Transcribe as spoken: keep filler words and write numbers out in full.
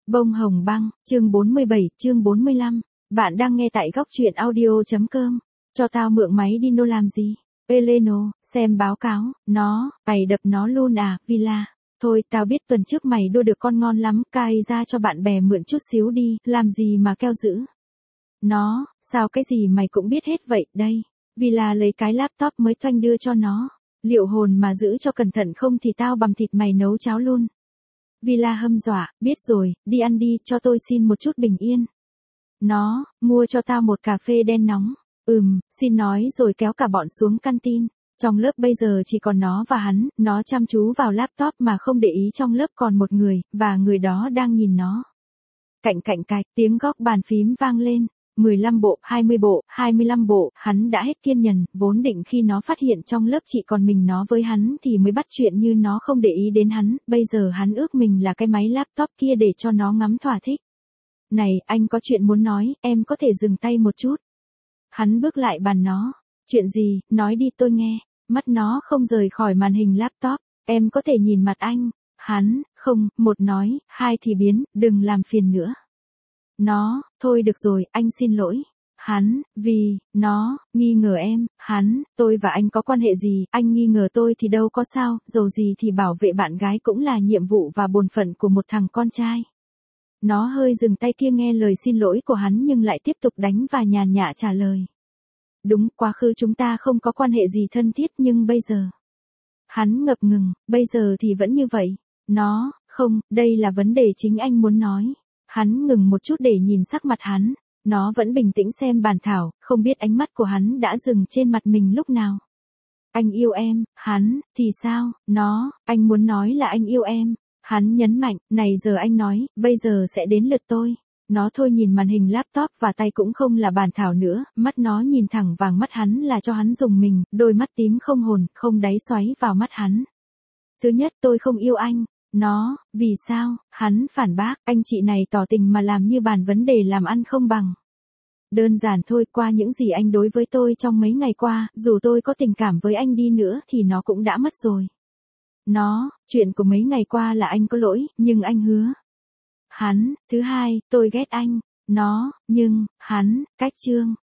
Bông hồng băng, chương bốn mươi bảy, chương bốn mươi lăm. Bạn đang nghe tại góc truyện audio.com. Cho tao mượn máy đi nô làm gì? Eleno, xem báo cáo, nó, mày đập nó luôn à, Villa. Thôi, tao biết tuần trước mày đua được con ngon lắm, cai ra cho bạn bè mượn chút xíu đi, làm gì mà keo dữ. Nó, sao cái gì mày cũng biết hết vậy, đây. Villa lấy cái laptop mới toanh đưa cho nó. Liệu hồn mà giữ cho cẩn thận không thì tao bằm thịt mày nấu cháo luôn. Villa hâm dọa, biết rồi, đi ăn đi, cho tôi xin một chút bình yên. Nó, mua cho tao một cà phê đen nóng. Ừm, xin nói rồi kéo cả bọn xuống canteen. Trong lớp bây giờ chỉ còn nó và hắn, nó chăm chú vào laptop mà không để ý trong lớp còn một người, và người đó đang nhìn nó. Cạnh cạnh cạch, tiếng góc bàn phím vang lên. mười lăm bộ, hai mươi bộ, hai mươi lăm bộ, hắn đã hết kiên nhẫn, vốn định khi nó phát hiện trong lớp chỉ còn mình nó với hắn thì mới bắt chuyện như nó không để ý đến hắn, bây giờ hắn ước mình là cái máy laptop kia để cho nó ngắm thỏa thích. Này, anh có chuyện muốn nói, em có thể dừng tay một chút. Hắn bước lại bàn nó. Chuyện gì, nói đi tôi nghe. Mắt nó không rời khỏi màn hình laptop, em có thể nhìn mặt anh. Hắn, không, một nói, hai thì biến, đừng làm phiền nữa. Nó, thôi được rồi, anh xin lỗi. Hắn, vì, nó, nghi ngờ em, hắn, tôi và anh có quan hệ gì, anh nghi ngờ tôi thì đâu có sao, dầu gì thì bảo vệ bạn gái cũng là nhiệm vụ và bổn phận của một thằng con trai. Nó hơi dừng tay kia nghe lời xin lỗi của hắn nhưng lại tiếp tục đánh và nhàn nhã trả lời. Đúng, quá khứ chúng ta không có quan hệ gì thân thiết nhưng bây giờ. Hắn ngập ngừng, bây giờ thì vẫn như vậy. Nó, không, đây là vấn đề chính anh muốn nói. Hắn ngừng một chút để nhìn sắc mặt hắn. Nó vẫn bình tĩnh xem bàn thảo, không biết ánh mắt của hắn đã dừng trên mặt mình lúc nào. Anh yêu em, hắn, thì sao, nó, anh muốn nói là anh yêu em. Hắn nhấn mạnh, này giờ anh nói, bây giờ sẽ đến lượt tôi. Nó thôi nhìn màn hình laptop và tay cũng không là bàn thảo nữa, mắt nó nhìn thẳng vào mắt hắn là cho hắn dùng mình, đôi mắt tím không hồn, không đáy xoáy vào mắt hắn. Thứ nhất tôi không yêu anh. Nó, vì sao, hắn phản bác, anh chị này tỏ tình mà làm như bàn vấn đề làm ăn không bằng. Đơn giản thôi, qua những gì anh đối với tôi trong mấy ngày qua, dù tôi có tình cảm với anh đi nữa thì nó cũng đã mất rồi. Nó, chuyện của mấy ngày qua là anh có lỗi, nhưng anh hứa. Hắn, thứ hai, tôi ghét anh. Nó, nhưng, hắn, cách chương,